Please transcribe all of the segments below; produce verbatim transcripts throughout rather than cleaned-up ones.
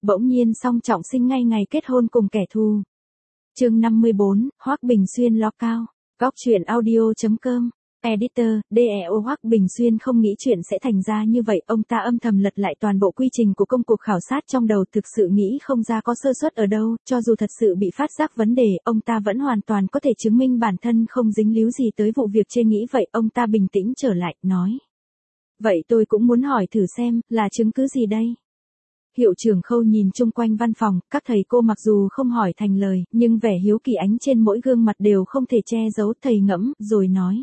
bỗng nhiên song trọng sinh ngay ngày kết hôn cùng kẻ thù. Chương năm mươi bốn, Hoắc Bình Xuyên lo cao. Góc truyện audio chấm com. Editor, đê e o Hoắc Bình Xuyên không nghĩ chuyện sẽ thành ra như vậy, ông ta âm thầm lật lại toàn bộ quy trình của công cuộc khảo sát trong đầu, thực sự nghĩ không ra có sơ suất ở đâu, cho dù thật sự bị phát giác vấn đề, ông ta vẫn hoàn toàn có thể chứng minh bản thân không dính líu gì tới vụ việc trên. Nghĩ vậy, ông ta bình tĩnh trở lại, nói. Vậy tôi cũng muốn hỏi thử xem, là chứng cứ gì đây? Hiệu trưởng Khâu nhìn chung quanh văn phòng, các thầy cô mặc dù không hỏi thành lời, nhưng vẻ hiếu kỳ ánh trên mỗi gương mặt đều không thể che giấu. Thầy ngẫm, rồi nói.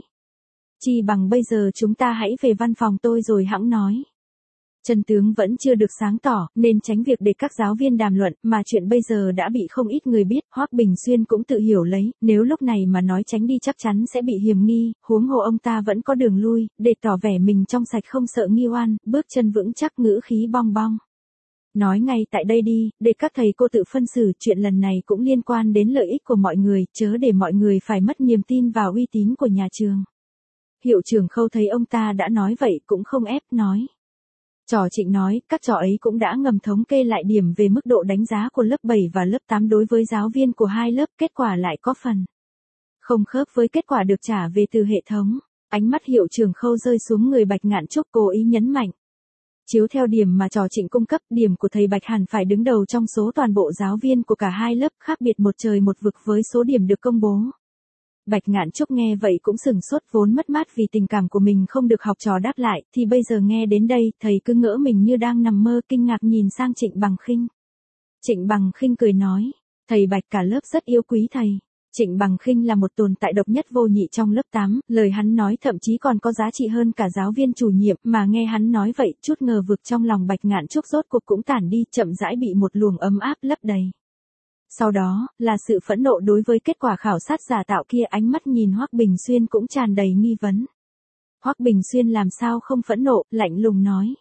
Chi bằng bây giờ chúng ta hãy về văn phòng tôi rồi hẵng nói. Chân tướng vẫn chưa được sáng tỏ, nên tránh việc để các giáo viên đàm luận, mà chuyện bây giờ đã bị không ít người biết. Hoắc Bình Xuyên cũng tự hiểu lấy, nếu lúc này mà nói tránh đi chắc chắn sẽ bị hiềm nghi, huống hồ ông ta vẫn có đường lui, để tỏ vẻ mình trong sạch không sợ nghi oan, bước chân vững chắc, ngữ khí bong bong. Nói ngay tại đây đi, để các thầy cô tự phân xử, chuyện lần này cũng liên quan đến lợi ích của mọi người, chớ để mọi người phải mất niềm tin vào uy tín của nhà trường. Hiệu trưởng Khâu thấy ông ta đã nói vậy cũng không ép, nói. Trò Trịnh nói, các trò ấy cũng đã ngầm thống kê lại điểm về mức độ đánh giá của lớp bảy và lớp tám đối với giáo viên của hai lớp, kết quả lại có phần không khớp với kết quả được trả về từ hệ thống. Ánh mắt hiệu trưởng Khâu rơi xuống người Bạch Ngạn Trúc, cố ý nhấn mạnh. Chiếu theo điểm mà trò Trịnh cung cấp, điểm của thầy Bạch hẳn phải đứng đầu trong số toàn bộ giáo viên của cả hai lớp, khác biệt một trời một vực với số điểm được công bố. Bạch Ngạn Trúc nghe vậy cũng sửng sốt, vốn mất mát vì tình cảm của mình không được học trò đáp lại, thì bây giờ nghe đến đây, thầy cứ ngỡ mình như đang nằm mơ, kinh ngạc nhìn sang Trịnh Bằng Khinh. Trịnh Bằng Khinh cười nói, thầy Bạch cả lớp rất yêu quý thầy. Trịnh Bằng Khinh là một tồn tại độc nhất vô nhị trong lớp tám, lời hắn nói thậm chí còn có giá trị hơn cả giáo viên chủ nhiệm, mà nghe hắn nói vậy, chút ngờ vực trong lòng Bạch Ngạn Trúc rốt cuộc cũng tản đi, chậm rãi bị một luồng ấm áp lấp đầy. Sau đó, là sự phẫn nộ đối với kết quả khảo sát giả tạo kia. Ánh mắt nhìn Hoắc Bình Xuyên cũng tràn đầy nghi vấn. Hoắc Bình Xuyên làm sao không phẫn nộ, lạnh lùng nói.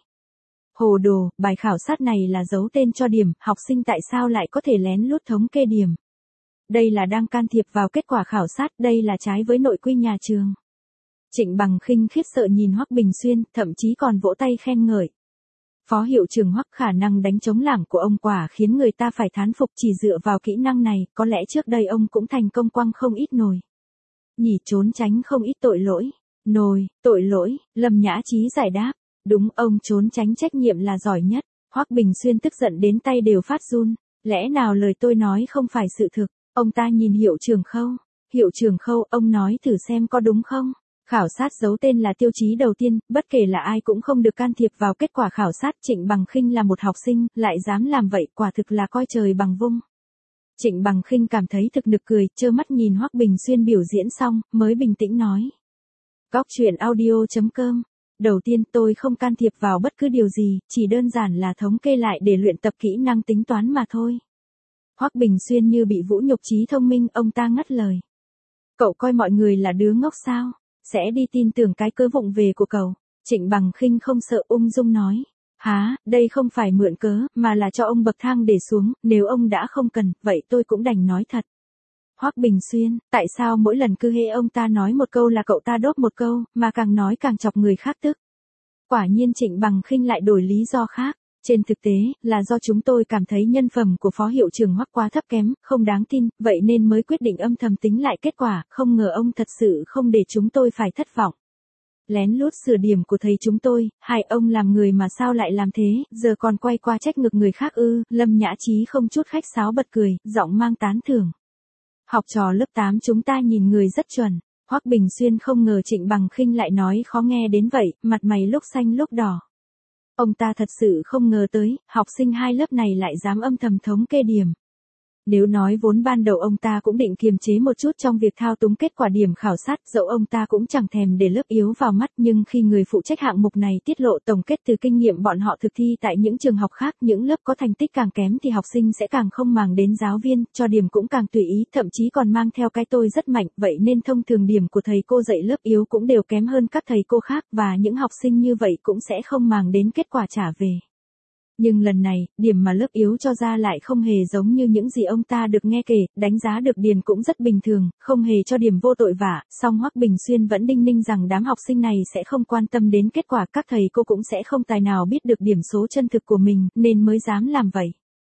Hồ đồ, bài khảo sát này là giấu tên cho điểm, học sinh tại sao lại có thể lén lút thống kê điểm? Đây là đang can thiệp vào kết quả khảo sát, đây là trái với nội quy nhà trường. Trịnh Bằng Khinh khiếp sợ nhìn Hoắc Bình Xuyên, thậm chí còn vỗ tay khen ngợi. Phó hiệu trưởng Hoắc, khả năng đánh trống lảng của ông quả khiến người ta phải thán phục, chỉ dựa vào kỹ năng này, có lẽ trước đây ông cũng thành công quăng không ít nồi. Nhỉ, trốn tránh không ít tội lỗi. Nồi, tội lỗi, Lâm Nhã Chí giải đáp. Đúng, ông trốn tránh trách nhiệm là giỏi nhất. Hoắc Bình Xuyên tức giận đến tay đều phát run. Lẽ nào lời tôi nói không phải sự thực? Ông ta nhìn hiệu trưởng Khâu. Hiệu trưởng Khâu, ông nói thử xem có đúng không? Khảo sát giấu tên là tiêu chí đầu tiên, bất kể là ai cũng không được can thiệp vào kết quả khảo sát. Trịnh Bằng Khinh là một học sinh, lại dám làm vậy, quả thực là coi trời bằng vung. Trịnh Bằng Khinh cảm thấy thực nực cười, trơ mắt nhìn Hoắc Bình Xuyên biểu diễn xong, mới bình tĩnh nói. Góc truyện audio chấm com. Đầu tiên, tôi không can thiệp vào bất cứ điều gì, chỉ đơn giản là thống kê lại để luyện tập kỹ năng tính toán mà thôi. Hoắc Bình Xuyên như bị vũ nhục trí thông minh, ông ta ngắt lời. Cậu coi mọi người là đứa ngốc sao? Sẽ đi tin tưởng cái cớ vụng về của cậu. Trịnh Bằng Khinh không sợ, ung dung nói. Há, đây không phải mượn cớ, mà là cho ông bậc thang để xuống, nếu ông đã không cần, vậy tôi cũng đành nói thật. Hoắc Bình Xuyên, tại sao mỗi lần cứ hễ ông ta nói một câu là cậu ta đốt một câu, mà càng nói càng chọc người khác tức? Quả nhiên Trịnh Bằng Khinh lại đổi lý do khác. Trên thực tế, là do chúng tôi cảm thấy nhân phẩm của phó hiệu trưởng Hoắc quá thấp kém, không đáng tin, vậy nên mới quyết định âm thầm tính lại kết quả, không ngờ ông thật sự không để chúng tôi phải thất vọng. Lén lút sửa điểm của thầy chúng tôi, hai ông làm người mà sao lại làm thế, giờ còn quay qua trách ngược người khác ư? Lâm Nhã Chí không chút khách sáo bật cười, giọng mang tán thưởng. Học trò lớp tám chúng ta nhìn người rất chuẩn. Hoắc Bình Xuyên không ngờ Trịnh Bằng Khinh lại nói khó nghe đến vậy, mặt mày lúc xanh lúc đỏ. Ông ta thật sự không ngờ tới, học sinh hai lớp này lại dám âm thầm thống kê điểm. Nếu nói vốn ban đầu ông ta cũng định kiềm chế một chút trong việc thao túng kết quả điểm khảo sát, dẫu ông ta cũng chẳng thèm để lớp yếu vào mắt, nhưng khi người phụ trách hạng mục này tiết lộ tổng kết từ kinh nghiệm bọn họ thực thi tại những trường học khác, những lớp có thành tích càng kém thì học sinh sẽ càng không màng đến giáo viên, cho điểm cũng càng tùy ý, thậm chí còn mang theo cái tôi rất mạnh, vậy nên thông thường điểm của thầy cô dạy lớp yếu cũng đều kém hơn các thầy cô khác, và những học sinh như vậy cũng sẽ không màng đến kết quả trả về. Nhưng lần này, điểm mà lớp yếu cho ra lại không hề giống như những gì ông ta được nghe kể, đánh giá được điền cũng rất bình thường, không hề cho điểm vô tội vạ, song Hoắc Bình Xuyên vẫn đinh ninh rằng đám học sinh này sẽ không quan tâm đến kết quả, các thầy cô cũng sẽ không tài nào biết được điểm số chân thực của mình, nên mới dám làm vậy.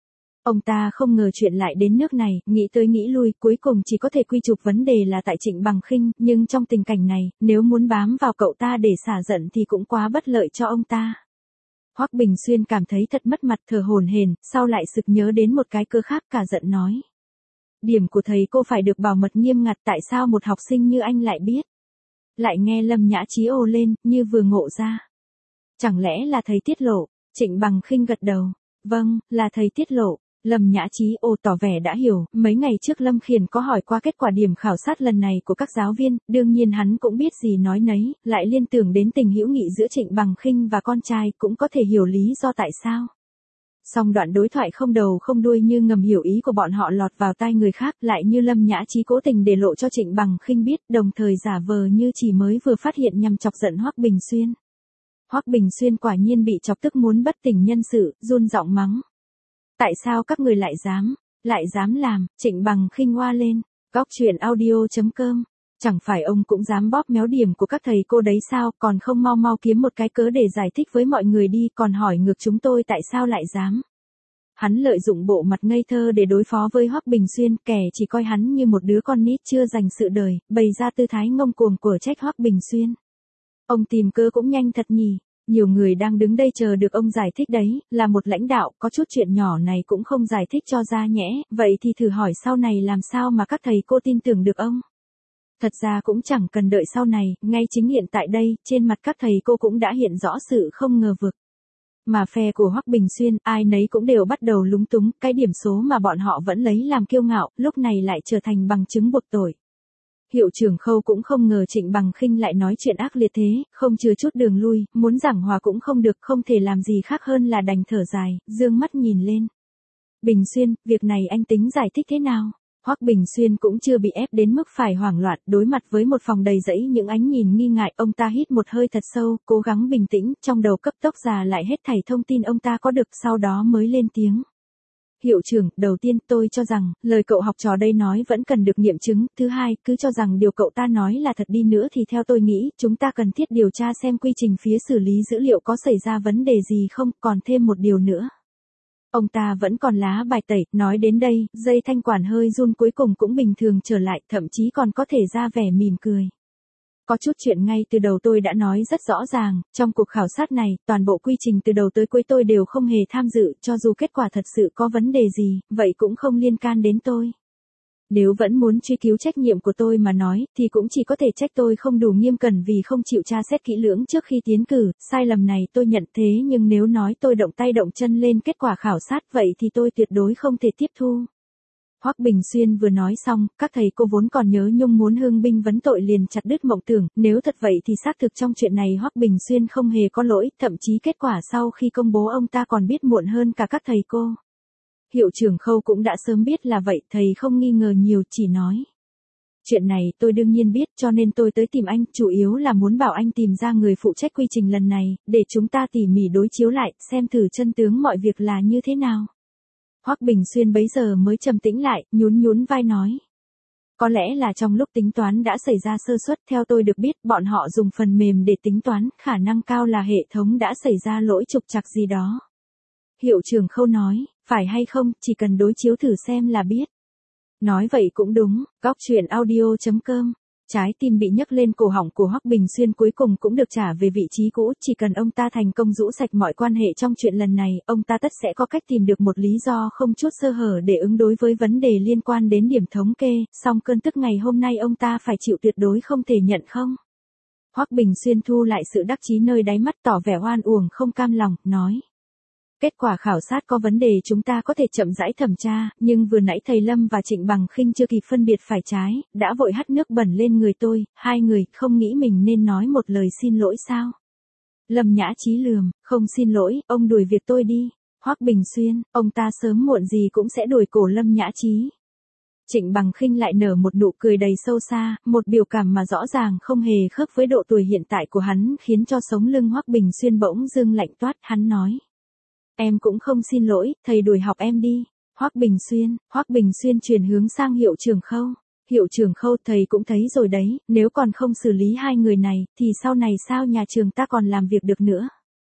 Ông ta không ngờ chuyện lại đến nước này, nghĩ tới nghĩ lui, cuối cùng chỉ có thể quy chụp vấn đề là tại Trịnh Bằng Khinh, nhưng trong tình cảnh này, nếu muốn bám vào cậu ta để xả giận thì cũng quá bất lợi cho ông ta. Hoắc Bình Xuyên cảm thấy thật mất mặt, thở hổn hển, sau lại sực nhớ đến một cái cơ khác, cả giận nói. Điểm của thầy cô phải được bảo mật nghiêm ngặt, tại sao một học sinh như anh lại biết? Lại nghe Lâm Nhã Chí ồ lên, như vừa ngộ ra. Chẳng lẽ là thầy tiết lộ? Trịnh Bằng Khinh gật đầu. Vâng, là thầy tiết lộ. Lâm Nhã Chí ồ tỏ vẻ đã hiểu, mấy ngày trước Lâm Khiển có hỏi qua kết quả điểm khảo sát lần này của các giáo viên, đương nhiên hắn cũng biết gì nói nấy, lại liên tưởng đến tình hữu nghị giữa Trịnh Bằng Khinh và con trai, cũng có thể hiểu lý do tại sao. Song đoạn đối thoại không đầu không đuôi như ngầm hiểu ý của bọn họ lọt vào tai người khác, lại như Lâm Nhã Chí cố tình để lộ cho Trịnh Bằng Khinh biết, đồng thời giả vờ như chỉ mới vừa phát hiện nhằm chọc giận Hoắc Bình Xuyên. Hoắc Bình Xuyên quả nhiên bị chọc tức muốn bất tỉnh nhân sự, run giọng mắng. Tại sao các người lại dám, lại dám làm? Trịnh Bằng Khinh oa lên. Góc truyện audio chấm com. Chẳng phải ông cũng dám bóp méo điểm của các thầy cô đấy sao, còn không mau mau kiếm một cái cớ để giải thích với mọi người đi, còn hỏi ngược chúng tôi tại sao lại dám. Hắn lợi dụng bộ mặt ngây thơ để đối phó với Hoắc Bình Xuyên, kẻ chỉ coi hắn như một đứa con nít chưa dành sự đời, bày ra tư thái ngông cuồng của trách Hoắc Bình Xuyên. Ông tìm cớ cũng nhanh thật nhỉ. Nhiều người đang đứng đây chờ được ông giải thích đấy, là một lãnh đạo, có chút chuyện nhỏ này cũng không giải thích cho ra nhẽ, vậy thì thử hỏi sau này làm sao mà các thầy cô tin tưởng được ông. Thật ra cũng chẳng cần đợi sau này, ngay chính hiện tại đây, trên mặt các thầy cô cũng đã hiện rõ sự không ngờ vực. Mà phe của Hoắc Bình Xuyên, ai nấy cũng đều bắt đầu lúng túng, cái điểm số mà bọn họ vẫn lấy làm kiêu ngạo, lúc này lại trở thành bằng chứng buộc tội. Hiệu trưởng Khâu cũng không ngờ Trịnh Bằng Khinh lại nói chuyện ác liệt thế, không chừa chút đường lui, muốn giảng hòa cũng không được, không thể làm gì khác hơn là đành thở dài, dương mắt nhìn lên. Bình Xuyên, việc này anh tính giải thích thế nào? Hoắc Bình Xuyên cũng chưa bị ép đến mức phải hoảng loạn, đối mặt với một phòng đầy rẫy những ánh nhìn nghi ngại, ông ta hít một hơi thật sâu, cố gắng bình tĩnh, trong đầu cấp tốc già lại hết thảy thông tin ông ta có được, sau đó mới lên tiếng. Hiệu trưởng, đầu tiên tôi cho rằng, lời cậu học trò đây nói vẫn cần được nghiệm chứng, thứ hai, cứ cho rằng điều cậu ta nói là thật đi nữa thì theo tôi nghĩ, chúng ta cần thiết điều tra xem quy trình phía xử lý dữ liệu có xảy ra vấn đề gì không, còn thêm một điều nữa. Ông ta vẫn còn lá bài tẩy, nói đến đây, dây thanh quản hơi run cuối cùng cũng bình thường trở lại, thậm chí còn có thể ra vẻ mỉm cười. Có chút chuyện ngay từ đầu tôi đã nói rất rõ ràng, trong cuộc khảo sát này, toàn bộ quy trình từ đầu tới cuối tôi đều không hề tham dự, cho dù kết quả thật sự có vấn đề gì, vậy cũng không liên can đến tôi. Nếu vẫn muốn truy cứu trách nhiệm của tôi mà nói, thì cũng chỉ có thể trách tôi không đủ nghiêm cẩn vì không chịu tra xét kỹ lưỡng trước khi tiến cử, sai lầm này tôi nhận thế nhưng nếu nói tôi động tay động chân lên kết quả khảo sát vậy thì tôi tuyệt đối không thể tiếp thu. Hoắc Bình Xuyên vừa nói xong, các thầy cô vốn còn nhớ nhung muốn hương binh vấn tội liền chặt đứt mộng tưởng, nếu thật vậy thì xác thực trong chuyện này Hoắc Bình Xuyên không hề có lỗi, thậm chí kết quả sau khi công bố ông ta còn biết muộn hơn cả các thầy cô. Hiệu trưởng Khâu cũng đã sớm biết là vậy, thầy không nghi ngờ nhiều, chỉ nói. Chuyện này tôi đương nhiên biết cho nên tôi tới tìm anh, chủ yếu là muốn bảo anh tìm ra người phụ trách quy trình lần này, để chúng ta tỉ mỉ đối chiếu lại, xem thử chân tướng mọi việc là như thế nào. Hoắc Bình Xuyên bấy giờ mới trầm tĩnh lại, nhún nhún vai nói. Có lẽ là trong lúc tính toán đã xảy ra sơ suất, theo tôi được biết, bọn họ dùng phần mềm để tính toán, khả năng cao là hệ thống đã xảy ra lỗi trục trặc gì đó. Hiệu trưởng Khâu nói, phải hay không, chỉ cần đối chiếu thử xem là biết. Nói vậy cũng đúng, góc truyện audio chấm com. Trái tim bị nhấc lên cổ họng của Hoắc Bình Xuyên cuối cùng cũng được trả về vị trí cũ, chỉ cần ông ta thành công rũ sạch mọi quan hệ trong chuyện lần này, ông ta tất sẽ có cách tìm được một lý do không chút sơ hở để ứng đối với vấn đề liên quan đến điểm thống kê, song cơn tức ngày hôm nay ông ta phải chịu tuyệt đối không thể nhận không. Hoắc Bình Xuyên thu lại sự đắc chí nơi đáy mắt, tỏ vẻ oan uổng không cam lòng, nói. Kết quả khảo sát có vấn đề chúng ta có thể chậm rãi thẩm tra, nhưng vừa nãy thầy Lâm và Trịnh Bằng Khinh chưa kịp phân biệt phải trái, đã vội hắt nước bẩn lên người tôi, hai người không nghĩ mình nên nói một lời xin lỗi sao? Lâm Nhã Chí lườm, không xin lỗi, ông đuổi việc tôi đi. Hoắc Bình Xuyên, ông ta sớm muộn gì cũng sẽ đuổi cổ Lâm Nhã Chí. Trịnh Bằng Khinh lại nở một nụ cười đầy sâu xa, một biểu cảm mà rõ ràng không hề khớp với độ tuổi hiện tại của hắn, khiến cho sống lưng Hoắc Bình Xuyên bỗng dưng lạnh toát, hắn nói. Em cũng không xin lỗi, thầy đuổi học em đi. Hoắc Bình Xuyên, Hoắc Bình Xuyên chuyển hướng sang hiệu trưởng Khâu. Hiệu trưởng Khâu, thầy cũng thấy rồi đấy, nếu còn không xử lý hai người này, thì sau này sao nhà trường ta còn làm việc được nữa.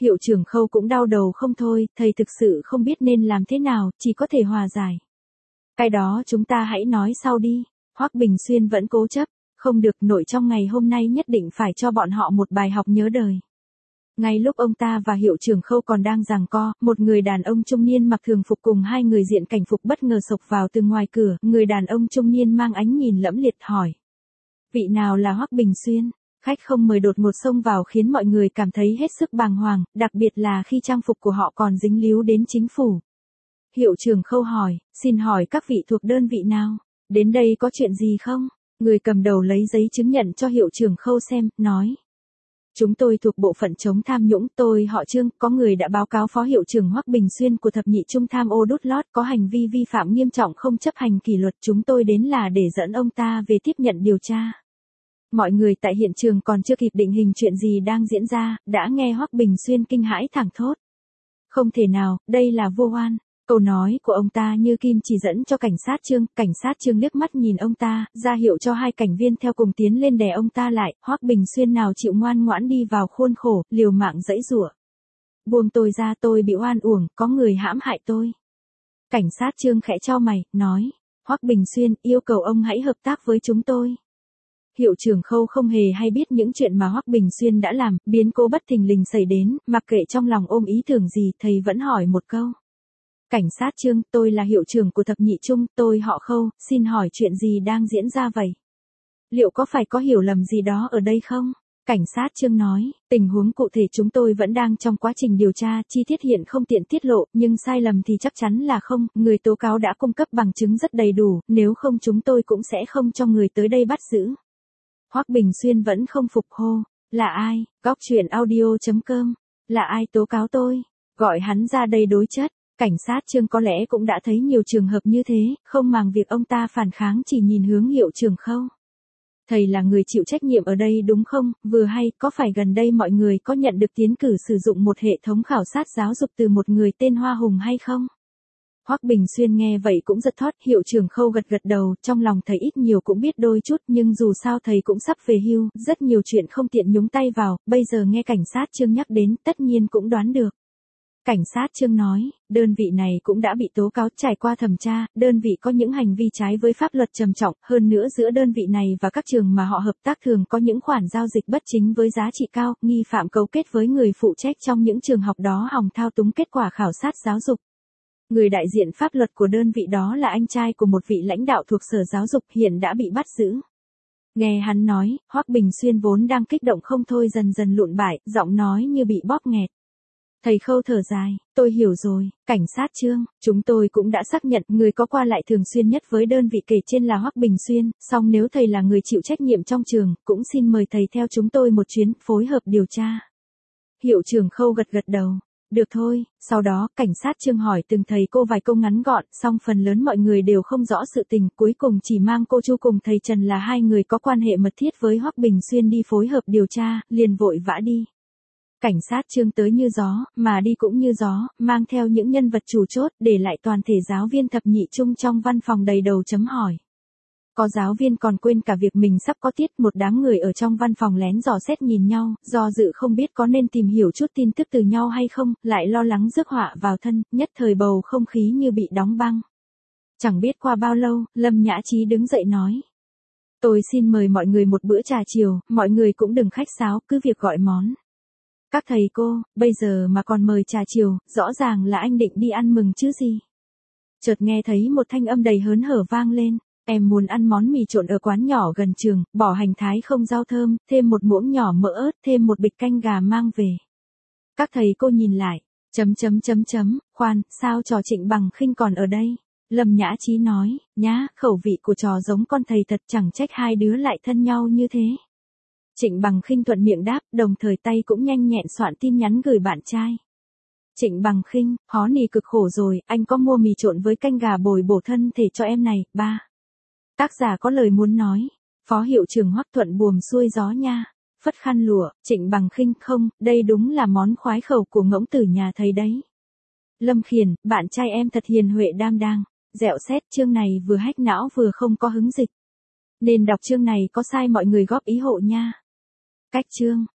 Hiệu trưởng Khâu cũng đau đầu không thôi, thầy thực sự không biết nên làm thế nào, chỉ có thể hòa giải. Cái đó chúng ta hãy nói sau đi. Hoắc Bình Xuyên vẫn cố chấp, không được, nội trong ngày hôm nay nhất định phải cho bọn họ một bài học nhớ đời. Ngay lúc ông ta và hiệu trưởng Khâu còn đang giằng co, một người đàn ông trung niên mặc thường phục cùng hai người diện cảnh phục bất ngờ xộc vào từ ngoài cửa, người đàn ông trung niên mang ánh nhìn lẫm liệt hỏi. Vị nào là Hoắc Bình Xuyên? Khách không mời đột ngột xông vào khiến mọi người cảm thấy hết sức bàng hoàng, đặc biệt là khi trang phục của họ còn dính líu đến chính phủ. Hiệu trưởng Khâu hỏi, xin hỏi các vị thuộc đơn vị nào? Đến đây có chuyện gì không? Người cầm đầu lấy giấy chứng nhận cho hiệu trưởng Khâu xem, nói. Chúng tôi thuộc bộ phận chống tham nhũng, tôi họ Trương, có người đã báo cáo phó hiệu trưởng Hoắc Bình Xuyên của thập nhị trung tham ô đút lót có hành vi vi phạm nghiêm trọng không chấp hành kỷ luật, chúng tôi đến là để dẫn ông ta về tiếp nhận điều tra. Mọi người tại hiện trường còn chưa kịp định hình chuyện gì đang diễn ra, đã nghe Hoắc Bình Xuyên kinh hãi thẳng thốt. Không thể nào, đây là vô oan. Câu nói của ông ta như kim chỉ dẫn cho cảnh sát Trương, cảnh sát Trương liếc mắt nhìn ông ta, ra hiệu cho hai cảnh viên theo cùng tiến lên đè ông ta lại, Hoắc Bình Xuyên nào chịu ngoan ngoãn đi vào khuôn khổ, liều mạng giãy giụa. Buông tôi ra, tôi bị oan uổng, có người hãm hại tôi. Cảnh sát Trương khẽ chau mày, nói, Hoắc Bình Xuyên, yêu cầu ông hãy hợp tác với chúng tôi. Hiệu trưởng Khâu không hề hay biết những chuyện mà Hoắc Bình Xuyên đã làm, biến cố bất thình lình xảy đến, mặc kệ trong lòng ôm ý tưởng gì, thầy vẫn hỏi một câu. Cảnh sát Trương, tôi là hiệu trưởng của thập nhị trung, tôi họ Khâu, xin hỏi chuyện gì đang diễn ra vậy? Liệu có phải có hiểu lầm gì đó ở đây không? Cảnh sát Trương nói, tình huống cụ thể chúng tôi vẫn đang trong quá trình điều tra, chi tiết hiện không tiện tiết lộ, nhưng sai lầm thì chắc chắn là không, người tố cáo đã cung cấp bằng chứng rất đầy đủ, nếu không chúng tôi cũng sẽ không cho người tới đây bắt giữ. Hoắc Bình Xuyên vẫn không phục hô, là ai? Góc truyện audio chấm com, là ai tố cáo tôi? Gọi hắn ra đây đối chất. Cảnh sát Trương có lẽ cũng đã thấy nhiều trường hợp như thế, không màng việc ông ta phản kháng chỉ nhìn hướng hiệu trưởng Khâu. Thầy là người chịu trách nhiệm ở đây đúng không? Vừa hay, có phải gần đây mọi người có nhận được tiến cử sử dụng một hệ thống khảo sát giáo dục từ một người tên Hoa Hùng hay không? Hoắc Bình Xuyên nghe vậy cũng giật thót, hiệu trưởng Khâu gật gật đầu, trong lòng thầy ít nhiều cũng biết đôi chút, nhưng dù sao thầy cũng sắp về hưu, rất nhiều chuyện không tiện nhúng tay vào, bây giờ nghe cảnh sát Trương nhắc đến, tất nhiên cũng đoán được. Cảnh sát Trương nói, đơn vị này cũng đã bị tố cáo, trải qua thẩm tra, đơn vị có những hành vi trái với pháp luật trầm trọng, hơn nữa giữa đơn vị này và các trường mà họ hợp tác thường có những khoản giao dịch bất chính với giá trị cao, nghi phạm cấu kết với người phụ trách trong những trường học đó hòng thao túng kết quả khảo sát giáo dục. Người đại diện pháp luật của đơn vị đó là anh trai của một vị lãnh đạo thuộc Sở Giáo dục hiện đã bị bắt giữ. Nghe hắn nói, Hoắc Bình Xuyên vốn đang kích động không thôi dần dần lụn bại, giọng nói như bị bóp nghẹt. Thầy Khâu thở dài, tôi hiểu rồi, cảnh sát Trương, chúng tôi cũng đã xác nhận người có qua lại thường xuyên nhất với đơn vị kể trên là Hoắc Bình Xuyên, song nếu thầy là người chịu trách nhiệm trong trường, cũng xin mời thầy theo chúng tôi một chuyến, phối hợp điều tra. Hiệu trưởng Khâu gật gật đầu, được thôi, sau đó, cảnh sát Trương hỏi từng thầy cô vài câu ngắn gọn, song phần lớn mọi người đều không rõ sự tình, cuối cùng chỉ mang cô Chu cùng thầy Trần là hai người có quan hệ mật thiết với Hoắc Bình Xuyên đi phối hợp điều tra, liền vội vã đi. Cảnh sát Trương tới như gió, mà đi cũng như gió, mang theo những nhân vật chủ chốt, để lại toàn thể giáo viên thập nhị trung trong văn phòng đầy đầu chấm hỏi. Có giáo viên còn quên cả việc mình sắp có tiết, một đám người ở trong văn phòng lén dò xét nhìn nhau, do dự không biết có nên tìm hiểu chút tin tức từ nhau hay không, lại lo lắng rước họa vào thân, nhất thời bầu không khí như bị đóng băng. Chẳng biết qua bao lâu, Lâm Nhã Trí đứng dậy nói. Tôi xin mời mọi người một bữa trà chiều, mọi người cũng đừng khách sáo, cứ việc gọi món. Các thầy cô, bây giờ mà còn mời trà chiều, rõ ràng là anh định đi ăn mừng chứ gì. Chợt nghe thấy một thanh âm đầy hớn hở vang lên, em muốn ăn món mì trộn ở quán nhỏ gần trường, bỏ hành thái không rau thơm, thêm một muỗng nhỏ mỡ ớt, thêm một bịch canh gà mang về. Các thầy cô nhìn lại, chấm chấm chấm chấm, khoan, sao trò Trịnh Bằng Khinh còn ở đây? Lâm Nhã Trí nói, nhá, khẩu vị của trò giống con thầy thật, chẳng trách hai đứa lại thân nhau như thế. Trịnh Bằng Khinh thuận miệng đáp, đồng thời tay cũng nhanh nhẹn soạn tin nhắn gửi bạn trai. Trịnh Bằng Khinh, hó nì cực khổ rồi, anh có mua mì trộn với canh gà bồi bổ thân thể cho em này, ba. Tác giả có lời muốn nói, phó hiệu trưởng Hoắc Thuận buồm xuôi gió nha, phất khăn lụa, Trịnh Bằng Khinh không, đây đúng là món khoái khẩu của ngỗng tử nhà thầy đấy. Lâm Khiển, bạn trai em thật hiền huệ đam đang, dẹo xét, chương này vừa hack não vừa không có hứng dịch. Nên đọc chương này có sai mọi người góp ý hộ nha. Cách chương